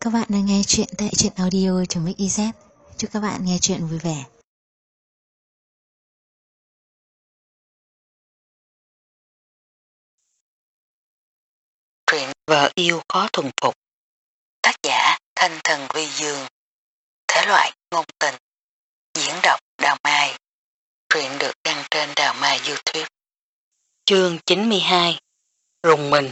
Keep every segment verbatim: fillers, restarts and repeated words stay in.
các bạn đang nghe chuyện tại truyện audio.mix.iz. Chúc các bạn nghe chuyện vui vẻ. Truyện Vợ Yêu Khó Thuần Phục. Tác giả Thanh Thần Vi Dương. Thể loại ngôn tình. Diễn đọc Đào Mai. Truyện được đăng trên Đào Mai YouTube. Chương chín mươi hai. Rùng mình.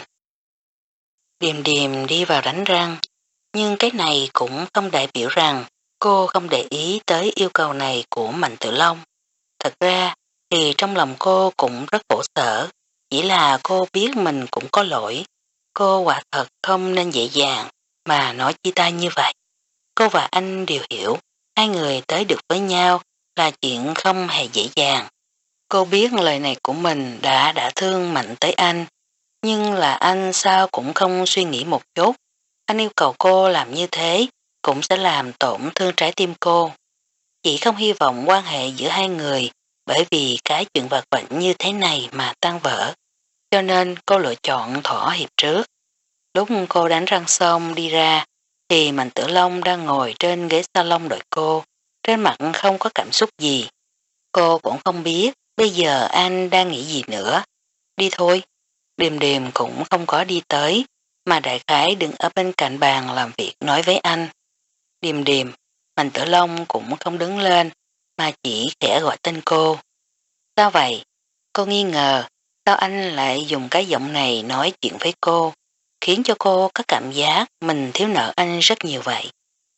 Điềm điềm đi vào đánh răng, nhưng cái này cũng không đại biểu rằng cô không để ý tới yêu cầu này của Mạnh Tử Long. Thật ra thì trong lòng cô cũng rất khổ sở, chỉ là cô biết mình cũng có lỗi. Cô quả thật không nên dễ dàng mà nói chia tay như vậy. Cô và anh đều hiểu, hai người tới được với nhau là chuyện không hề dễ dàng. Cô biết lời này của mình đã đã thương Mạnh tới anh, nhưng là anh sao cũng không suy nghĩ một chút. Anh yêu cầu cô làm như thế cũng sẽ làm tổn thương trái tim cô. Chỉ không hy vọng quan hệ giữa hai người bởi vì cái chuyện vặt vãnh như thế này mà tan vỡ. Cho nên cô lựa chọn thỏa hiệp trước. Lúc cô đánh răng xong đi ra thì Mạnh Tử Long đang ngồi trên ghế salon đợi cô, trên mặt không có cảm xúc gì. Cô cũng không biết bây giờ anh đang nghĩ gì nữa. Đi thôi. Điềm điềm cũng không có đi tới, mà đại khái đứng ở bên cạnh bàn làm việc nói với anh. Điềm điềm, Mạnh Tử Long cũng không đứng lên, mà chỉ khẽ gọi tên cô. Sao vậy? Cô nghi ngờ, sao anh lại dùng cái giọng này nói chuyện với cô, khiến cho cô có cảm giác mình thiếu nợ anh rất nhiều vậy.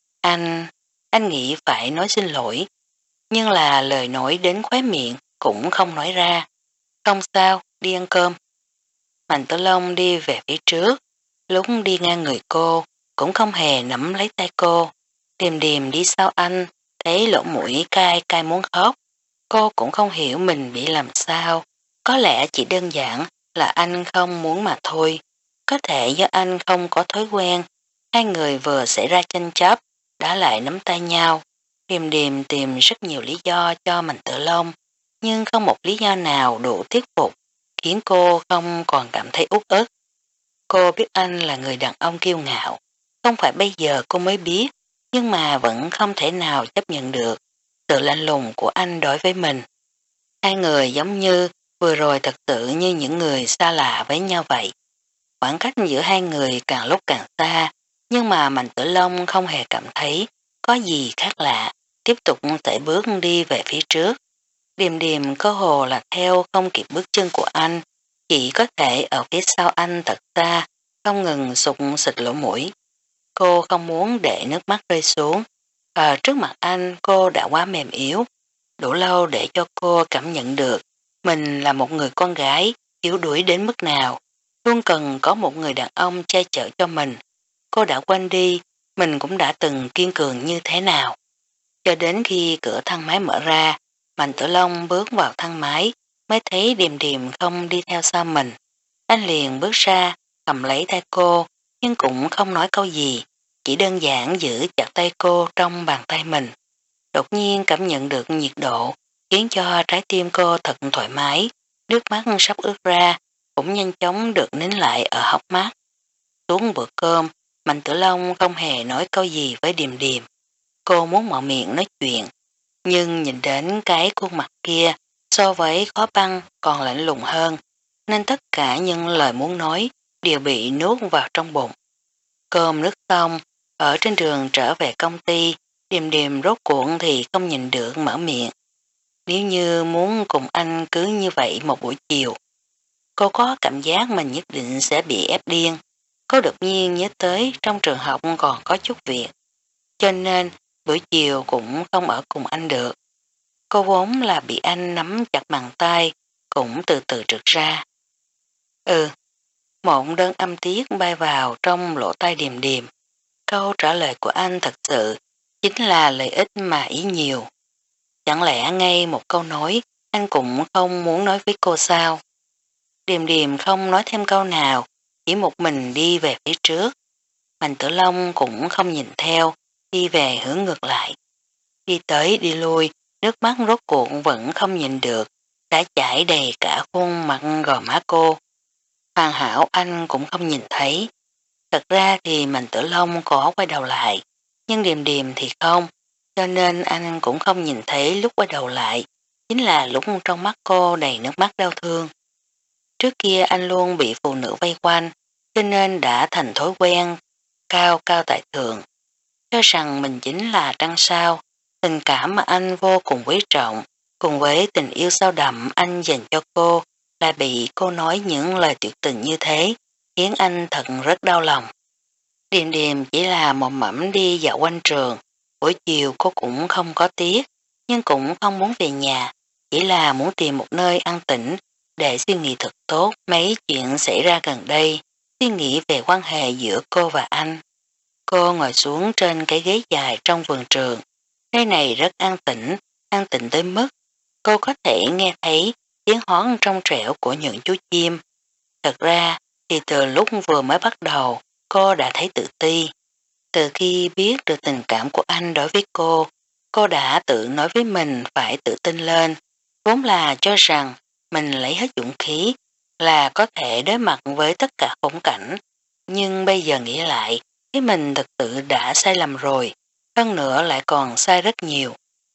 Anh, anh nghĩ phải nói xin lỗi, nhưng là lời nói đến khóe miệng cũng không nói ra. Không sao, đi ăn cơm. Mạnh Tử Long đi về phía trước, lúc đi ngang người cô, cũng không hề nắm lấy tay cô. Điềm điềm đi sau anh, thấy lỗ mũi cay cay muốn khóc. Cô cũng không hiểu mình bị làm sao, có lẽ chỉ đơn giản là anh không muốn mà thôi. Có thể do anh không có thói quen, hai người vừa xảy ra tranh chấp, đã lại nắm tay nhau. Điềm điềm tìm rất nhiều lý do cho Mạnh Tử Long, nhưng không một lý do nào đủ thuyết phục, khiến cô không còn cảm thấy uất ức. Cô biết anh là người đàn ông kiêu ngạo, không phải bây giờ cô mới biết, nhưng mà vẫn không thể nào chấp nhận được sự lạnh lùng của anh đối với mình. Hai người giống như vừa rồi thật sự như những người xa lạ với nhau vậy. Khoảng cách giữa hai người càng lúc càng xa, nhưng mà Mạnh Tử Long không hề cảm thấy có gì khác lạ, tiếp tục tẩy bước đi về phía trước. Điềm điềm cơ hồ là theo không kịp bước chân của anh, chỉ có thể ở phía sau anh thật xa, không ngừng sụt xịt lỗ mũi. Cô không muốn để nước mắt rơi xuống. Ở trước mặt anh cô đã quá mềm yếu, đủ lâu để cho cô cảm nhận được mình là một người con gái yếu đuối đến mức nào, luôn cần có một người đàn ông che chở cho mình. Cô đã quên đi, mình cũng đã từng kiên cường như thế nào. Cho đến khi cửa thang máy mở ra, Mạnh Tử Long bước vào thang máy, mới thấy Điềm Điềm không đi theo sau mình. Anh liền bước ra, cầm lấy tay cô, nhưng cũng không nói câu gì, chỉ đơn giản giữ chặt tay cô trong bàn tay mình. Đột nhiên cảm nhận được nhiệt độ, khiến cho trái tim cô thật thoải mái, nước mắt sắp ướt ra, cũng nhanh chóng được nín lại ở hốc mắt. Xuống bữa cơm, Mạnh Tử Long không hề nói câu gì với Điềm Điềm. Cô muốn mở miệng nói chuyện, nhưng nhìn đến cái khuôn mặt kia so với khó băng còn lạnh lùng hơn, nên tất cả những lời muốn nói đều bị nuốt vào trong bụng. Cơm nước xong, ở trên đường trở về công ty, Điềm Điềm rốt cuộn thì không nhìn được mở miệng. Nếu như muốn cùng anh cứ như vậy một buổi chiều, cô có cảm giác mình nhất định sẽ bị ép điên. Cô đột nhiên nhớ tới trong trường học còn có chút việc, cho nên buổi chiều cũng không ở cùng anh được. Cô vốn là bị anh nắm chặt bàn tay, cũng từ từ trượt ra. Ừ, một đơn âm tiết bay vào trong lỗ tai Điềm Điềm. Câu trả lời của anh thật sự chính là lợi ích mà ý nhiều. Chẳng lẽ ngay một câu nói anh cũng không muốn nói với cô sao? Điềm Điềm không nói thêm câu nào, chỉ một mình đi về phía trước. Mạnh Tử Long cũng không nhìn theo, đi về hướng ngược lại. Đi tới đi lui, nước mắt rốt cuộc vẫn không nhìn được, đã chảy đầy cả khuôn mặt gò má cô. Hoàn hảo anh cũng không nhìn thấy. Thật ra thì Mạnh Tử Long có quay đầu lại, nhưng Điềm Điềm thì không, cho nên anh cũng không nhìn thấy lúc quay đầu lại, chính là lúc trong mắt cô đầy nước mắt đau thương. Trước kia anh luôn bị phụ nữ vây quanh, cho nên đã thành thói quen, cao cao tại thượng. Cho rằng mình chính là trăng sao, tình cảm mà anh vô cùng quý trọng, cùng với tình yêu sâu đậm anh dành cho cô, là bị cô nói những lời tuyệt tình như thế, khiến anh thật rất đau lòng. Điềm Điềm chỉ là một mẫm đi dạo quanh trường, buổi chiều cô cũng không có tiếc, nhưng cũng không muốn về nhà, chỉ là muốn tìm một nơi an tĩnh để suy nghĩ thật tốt mấy chuyện xảy ra gần đây, suy nghĩ về quan hệ giữa cô và anh. Cô ngồi xuống trên cái ghế dài trong vườn trường, nơi này rất an tĩnh, an tĩnh tới mức cô có thể nghe thấy tiếng hót trong trẻo của những chú chim. Thật ra thì từ lúc vừa mới bắt đầu cô đã thấy tự ti. Từ khi biết được tình cảm của anh đối với cô, cô đã tự nói với mình phải tự tin lên, vốn là cho rằng mình lấy hết dũng khí là có thể đối mặt với tất cả khung cảnh, nhưng bây giờ nghĩ lại, thấy mình thực sự đã sai lầm rồi, hơn nữa lại còn sai rất nhiều.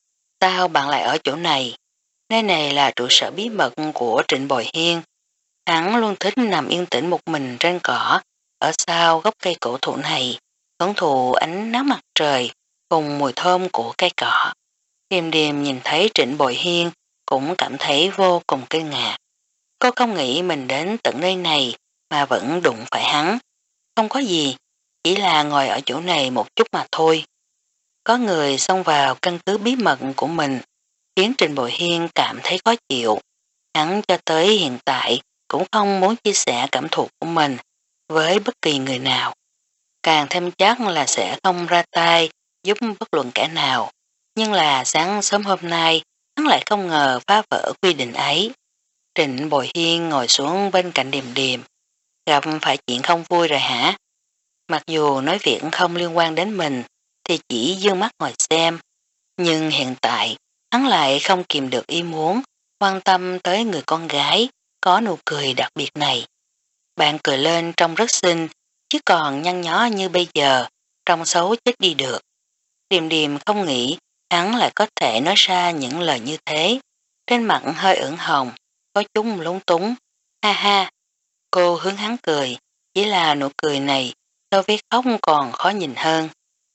Sao bạn lại ở chỗ này? Nơi này là trụ sở bí mật của Trịnh Bồi Hiên. Hắn luôn thích nằm yên tĩnh một mình trên cỏ, ở sau gốc cây cổ thụ này, hưởng thụ ánh nắng mặt trời cùng mùi thơm của cây cỏ. Điềm Điềm nhìn thấy Trịnh Bồi Hiên cũng cảm thấy vô cùng kinh ngạc. Cô không nghĩ mình đến tận nơi này mà vẫn đụng phải hắn. Không có gì, chỉ là ngồi ở chỗ này một chút mà thôi. Có người xông vào căn cứ bí mật của mình, khiến Trịnh Bồi Hiên cảm thấy khó chịu. Hắn cho tới hiện tại cũng không muốn chia sẻ cảm thụ của mình với bất kỳ người nào. Càng thêm chắc là sẽ không ra tay giúp bất luận kẻ nào. Nhưng là sáng sớm hôm nay, hắn lại không ngờ phá vỡ quy định ấy. Trịnh Bồi Hiên ngồi xuống bên cạnh Điềm Điềm. Gặp phải chuyện không vui rồi hả? Mặc dù nói việc không liên quan đến mình, thì chỉ dương mắt ngồi xem. Nhưng hiện tại, hắn lại không kìm được ý muốn, quan tâm tới người con gái, có nụ cười đặc biệt này. Bạn cười lên trông rất xinh, chứ còn nhăn nhó như bây giờ, trông xấu chết đi được. Điềm Điềm không nghĩ hắn lại có thể nói ra những lời như thế. Trên mặt hơi ửng hồng, có chút lúng túng. Ha ha, cô hướng hắn cười, chỉ là nụ cười này so với khóc còn khó nhìn hơn.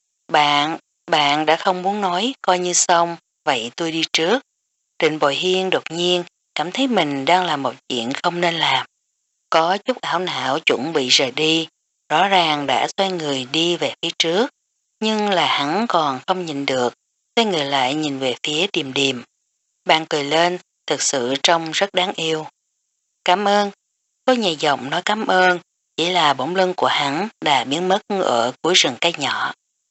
Bạn, bạn đã không muốn nói, coi như xong, vậy tôi đi trước. Trịnh Bồi Hiên đột nhiên cảm thấy mình đang làm một chuyện không nên làm. Có chút ảo não chuẩn bị rời đi, rõ ràng đã xoay người đi về phía trước, nhưng là hắn còn không nhìn được, xoay người lại nhìn về phía Điềm Điềm. Bạn cười lên, thực sự trông rất đáng yêu. Cảm ơn, cô nhẹ giọng nói cảm ơn, chỉ là bóng lưng của hắn đã biến mất ở cuối rừng cây nhỏ.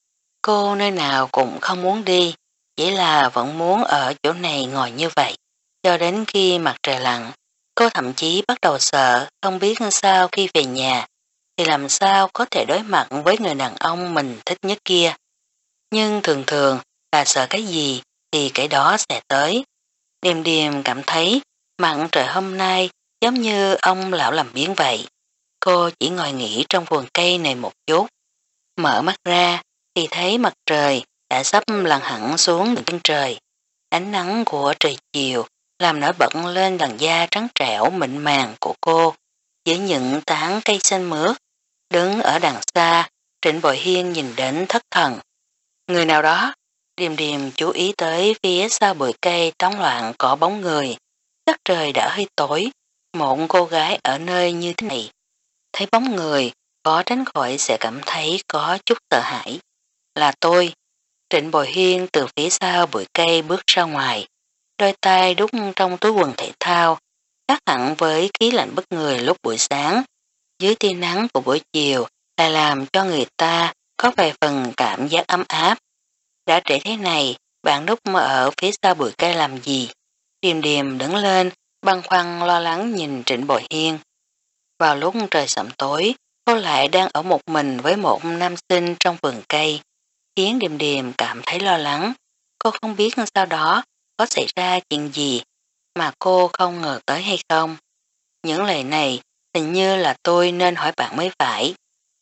Cô nơi nào cũng không muốn đi, chỉ là vẫn muốn ở chỗ này ngồi như vậy, cho đến khi mặt trời lặn. Cô thậm chí bắt đầu sợ, không biết sao khi về nhà, thì làm sao có thể đối mặt với người đàn ông mình thích nhất kia. Nhưng thường thường là sợ cái gì thì cái đó sẽ tới. Điềm Điềm cảm thấy mặt trời hôm nay giống như ông lão làm biến vậy. Cô chỉ ngồi nghỉ trong vườn cây này một chút. Mở mắt ra thì thấy mặt trời đã sắp lặn hẳn xuống chân trời. Ánh nắng của trời chiều làm nổi bật lên làn da trắng trẻo mịn màng của cô dưới những tán cây xanh mướt. Đứng ở đằng xa, Trịnh Bồi Hiên nhìn đến thất thần. Người nào đó, Điềm Điềm chú ý tới phía sau bụi cây tán loạn có bóng người. Sắc trời đã hơi tối, một cô gái ở nơi như thế này. Thấy bóng người, có tránh khỏi sẽ cảm thấy có chút sợ hãi. Là tôi. Trịnh Bồi Hiên từ phía sau bụi cây bước ra ngoài, đôi tay đút trong túi quần thể thao, khác hẳn với khí lạnh bất người lúc buổi sáng. Dưới tia nắng của buổi chiều lại làm cho người ta có vài phần cảm giác ấm áp. Đã trễ thế này, bạn núp ở phía sau bụi cây làm gì? Điềm Điềm đứng lên, băn khoăn lo lắng nhìn Trịnh Bồi Hiên. Vào lúc trời sẩm tối, cô lại đang ở một mình với một nam sinh trong vườn cây, khiến Điềm Điềm cảm thấy lo lắng. Cô không biết sau đó có xảy ra chuyện gì mà cô không ngờ tới hay không. Những lời này hình như là tôi nên hỏi bạn mới phải.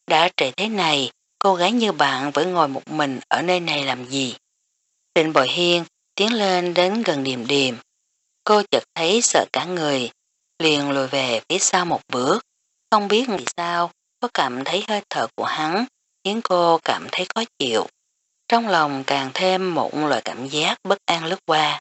đã trễ thế này, cô gái như bạn vẫn ngồi một mình ở nơi này làm gì? Trịnh Bội Hiên tiến lên đến gần Điềm Điềm. Cô chợt thấy sợ cả người, liền lùi về phía sau một bước. Không biết vì sao, có cảm thấy hơi thở của hắn, khiến cô cảm thấy khó chịu. Trong lòng càng thêm một loại cảm giác bất an lướt qua.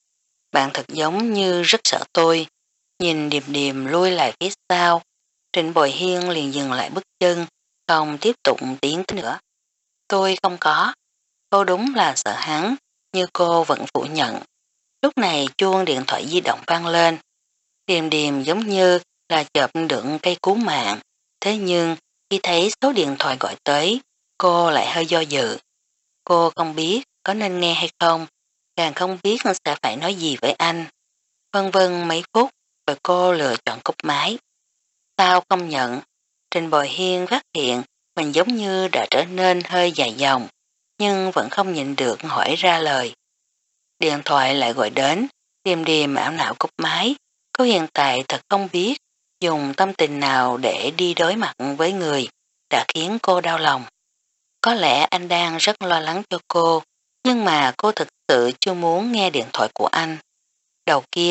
Bạn thật giống như rất sợ tôi. Nhìn Điềm Điềm lui lại phía sau, Trịnh Bội Hiên liền dừng lại bước chân, không tiếp tục tiến tới nữa. Tôi không có. Cô đúng là sợ hắn, như cô vẫn phủ nhận. Lúc này chuông điện thoại di động vang lên. Điềm Điềm giống như là chợp được cây cứu mạng. Thế nhưng khi thấy số điện thoại gọi tới, cô lại hơi do dự. Cô không biết có nên nghe hay không, càng không biết sẽ phải nói gì với anh. Vân vân mấy phút rồi cô lựa chọn cúp máy. Sao không nhận? Trình Bồi Hiên phát hiện mình giống như đã trở nên hơi dài dòng, nhưng vẫn không nhịn được hỏi ra lời. Điện thoại lại gọi đến, Điềm Điềm ảo não cúp máy. Cô hiện tại thật không biết dùng tâm tình nào để đi đối mặt với người đã khiến cô đau lòng. Có lẽ anh đang rất lo lắng cho cô, nhưng mà cô thực sự chưa muốn nghe điện thoại của anh. Đầu kia,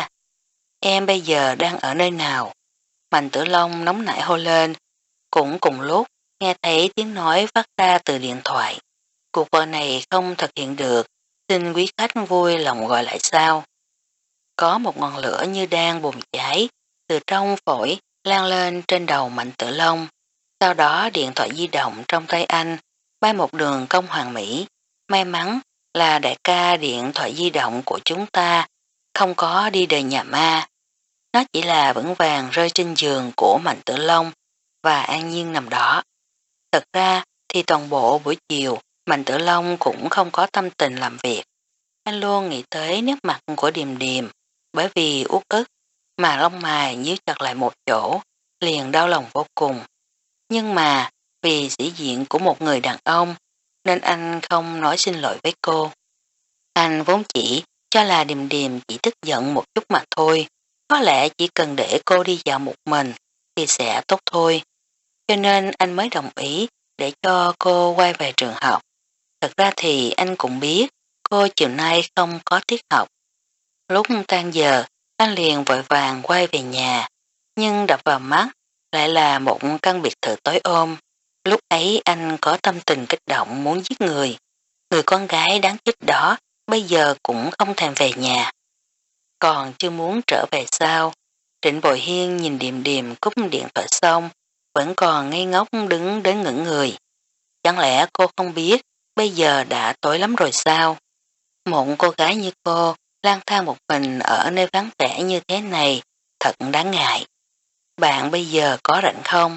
em bây giờ đang ở nơi nào? Mạnh Tử Long nóng nảy hô lên, cũng cùng lúc nghe thấy tiếng nói phát ra từ điện thoại. Cuộc gọi này không thực hiện được, xin quý khách vui lòng gọi lại sau. Có một ngọn lửa như đang bùng cháy, từ trong phổi lan lên trên đầu Mạnh Tử Long. Sau đó điện thoại di động trong tay anh bay một đường cong hoàn mỹ. May mắn là đại ca điện thoại di động của chúng ta không có đi đời nhà ma. Nó chỉ là vững vàng rơi trên giường của Mạnh Tử Long và an nhiên nằm đó. Thật ra thì toàn bộ buổi chiều Mạnh Tử Long cũng không có tâm tình làm việc. Anh luôn nghĩ tới nét mặt của Điềm Điềm, bởi vì uất ức mà lông mày nhíu chặt lại một chỗ, liền đau lòng vô cùng. Nhưng mà vì sĩ diện của một người đàn ông nên anh không nói xin lỗi với cô. Anh vốn chỉ cho là Điềm Điềm chỉ tức giận một chút mà thôi, có lẽ chỉ cần để cô đi dạo một mình thì sẽ tốt thôi. Cho nên anh mới đồng ý để cho cô quay về trường học. Thật ra thì anh cũng biết cô chiều nay không có tiết học. Lúc tan giờ, anh liền vội vàng quay về nhà, nhưng đập vào mắt lại là một căn biệt thự tối ôm. Lúc ấy anh có tâm tình kích động muốn giết người. Người con gái đáng chết đó bây giờ cũng không thèm về nhà. Còn chưa muốn trở về sao? Trịnh Bội Hiên nhìn Điềm Điềm cúp điện thoại xong, vẫn còn ngây ngốc đứng đến ngẩn người. Chẳng lẽ cô không biết bây giờ đã tối lắm rồi sao? Một cô gái như cô lang thang một mình ở nơi vắng vẻ như thế này thật đáng ngại. Bạn bây giờ có rảnh không?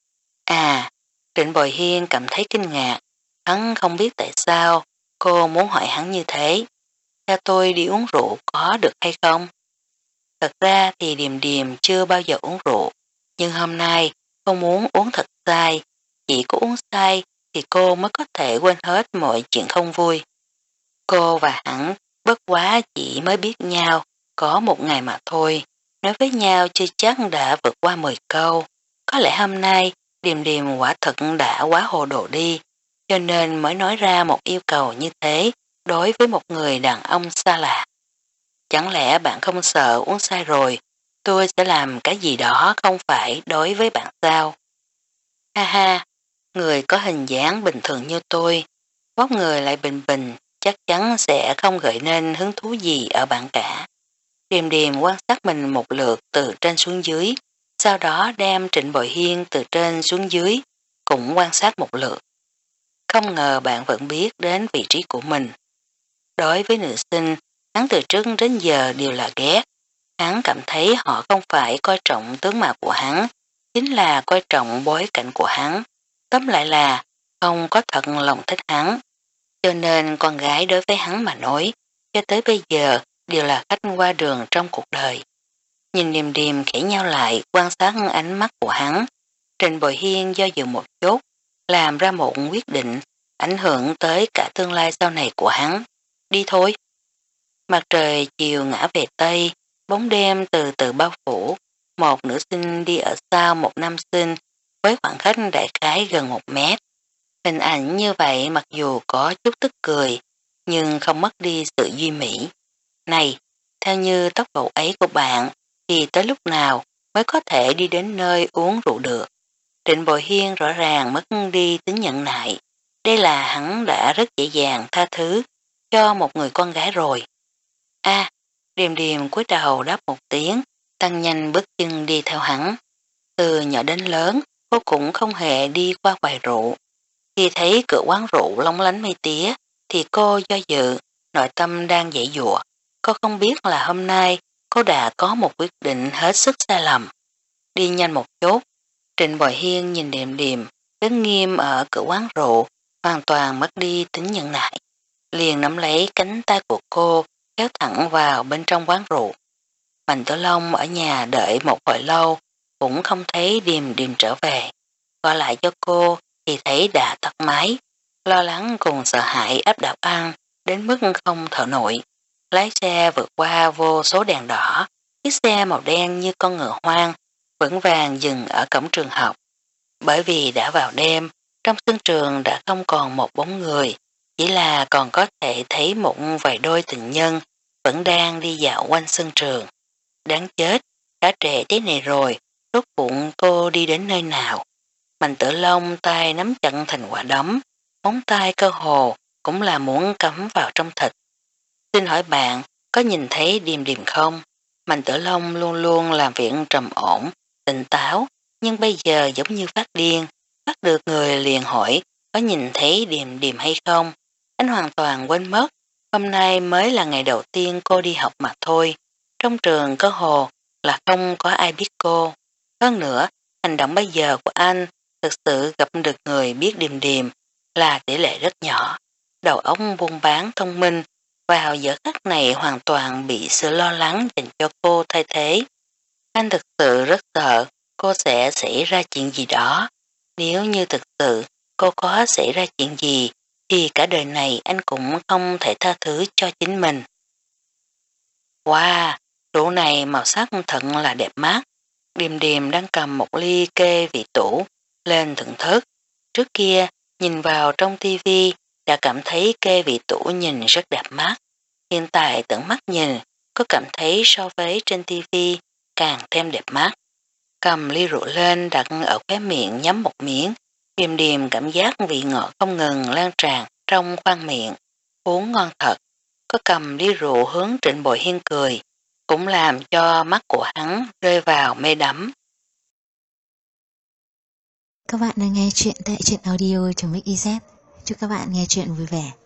À, Trịnh Bồi Hiên cảm thấy kinh ngạc. Hắn không biết tại sao cô muốn hỏi hắn như thế. Theo tôi đi uống rượu có được hay không? Thật ra thì Điềm Điềm chưa bao giờ uống rượu, nhưng hôm nay cô muốn uống thật say. Chỉ có uống say thì cô mới có thể quên hết mọi chuyện không vui. Cô và hắn bất quá chỉ mới biết nhau có một ngày mà thôi, nói với nhau chưa chắc đã vượt qua mười câu. Có lẽ hôm nay Điềm Điềm quả thực đã quá hồ đồ đi, cho nên mới nói ra một yêu cầu như thế đối với một người đàn ông xa lạ. Chẳng lẽ bạn không sợ uống say rồi, tôi sẽ làm cái gì đó không phải đối với bạn sao? Ha ha, người có hình dáng bình thường như tôi, vóc người lại bình bình, chắc chắn sẽ không gợi nên hứng thú gì ở bạn cả. Điềm Điềm quan sát mình một lượt từ trên xuống dưới, sau đó đem Trịnh Bội Hiên từ trên xuống dưới, cũng quan sát một lượt. Không ngờ bạn vẫn biết đến vị trí của mình. Đối với nữ sinh, hắn từ trước đến giờ đều là ghét. Hắn cảm thấy họ không phải coi trọng tướng mạo của hắn, chính là coi trọng bối cảnh của hắn. Tóm lại là không có thật lòng thích hắn. Cho nên con gái đối với hắn mà nói, cho tới bây giờ đều là khách qua đường trong cuộc đời. Nhìn Điềm Điềm khẽ nhau lại quan sát ánh mắt của hắn. Trịnh Bội Hiên do dự một chút, làm ra một quyết định ảnh hưởng tới cả tương lai sau này của hắn. Đi thôi. Mặt trời chiều ngã về Tây, bóng đêm từ từ bao phủ. Một nữ sinh đi ở sau một nam sinh, với khoảng cách đại khái gần một mét. Hình ảnh như vậy mặc dù có chút tức cười, nhưng không mất đi sự duy mỹ. Này, theo như tốc độ ấy của bạn, thì tới lúc nào mới có thể đi đến nơi uống rượu được? Trịnh Bội Hiên rõ ràng mất đi tính nhận nại. Đây là hắn đã rất dễ dàng tha thứ cho một người con gái rồi. A, Điềm Điềm cúi đầu đáp một tiếng, tăng nhanh bước chân đi theo hắn. Từ nhỏ đến lớn, cô cũng không hề đi qua quầy rượu. Khi thấy cửa quán rượu lóng lánh mây tía, thì cô do dự, nội tâm đang dãy dụa. Cô không biết là hôm nay cô đã có một quyết định hết sức sai lầm. Đi nhanh một chút, Trịnh Bội Hiên nhìn Điềm Điềm, đứng nghiêm ở cửa quán rượu, hoàn toàn mất đi tính nhẫn nại. Liền nắm lấy cánh tay của cô, kéo thẳng vào bên trong quán rượu. Mạnh Tử Long ở nhà đợi một hồi lâu, cũng không thấy Điềm Điềm trở về. Gọi lại cho cô thì thấy đã tắt máy, lo lắng cùng sợ hãi áp đảo ăn, đến mức không thở nổi. Lái xe vượt qua vô số đèn đỏ, chiếc xe màu đen như con ngựa hoang, vững vàng dừng ở cổng trường học. Bởi vì đã vào đêm, trong sân trường đã không còn một bóng người, chỉ là còn có thể thấy một vài đôi tình nhân vẫn đang đi dạo quanh sân trường. Đáng chết, cả trễ thế này rồi, rốt cuộc cô đi đến nơi nào? Mạnh Tử Long tay nắm chặt thành quả đấm, móng tay cơ hồ cũng là muốn cắm vào trong thịt. Xin hỏi bạn, có nhìn thấy Điềm Điềm không? Mạnh Tử Long luôn luôn làm việc trầm ổn, tỉnh táo, nhưng bây giờ giống như phát điên, bắt được người liền hỏi có nhìn thấy Điềm Điềm hay không? Anh hoàn toàn quên mất, hôm nay mới là ngày đầu tiên cô đi học mà thôi. Trong trường cơ hồ là không có ai biết cô. Hơn nữa, hành động bây giờ của anh thực sự gặp được người biết Điềm Điềm là tỷ lệ rất nhỏ. Đầu óc buôn bán thông minh vào giờ khắc này hoàn toàn bị sự lo lắng dành cho cô thay thế. Anh thực sự rất sợ cô sẽ xảy ra chuyện gì đó. Nếu như thực sự cô có xảy ra chuyện gì thì cả đời này anh cũng không thể tha thứ cho chính mình. Wow, rượu này màu sắc thật là đẹp mắt. Điềm Điềm đang cầm một ly kê vị tủ lên thưởng thức. Trước kia nhìn vào trong tivi đã cảm thấy kê vị tủ nhìn rất đẹp mắt. Hiện tại tận mắt nhìn có cảm thấy so với trên tivi càng thêm đẹp mắt. Cầm ly rượu lên đặt ở khóe miệng nhắm một miếng. Điềm Điềm cảm giác vị ngọt không ngừng lan tràn trong khoang miệng. Uống ngon thật. Có cầm ly rượu hướng Trịnh Bội Hiên cười, cũng làm cho mắt của hắn rơi vào mê đắm. Các bạn đang nghe chuyện tại truyện audio.mixyz. Chúc các bạn nghe chuyện vui vẻ.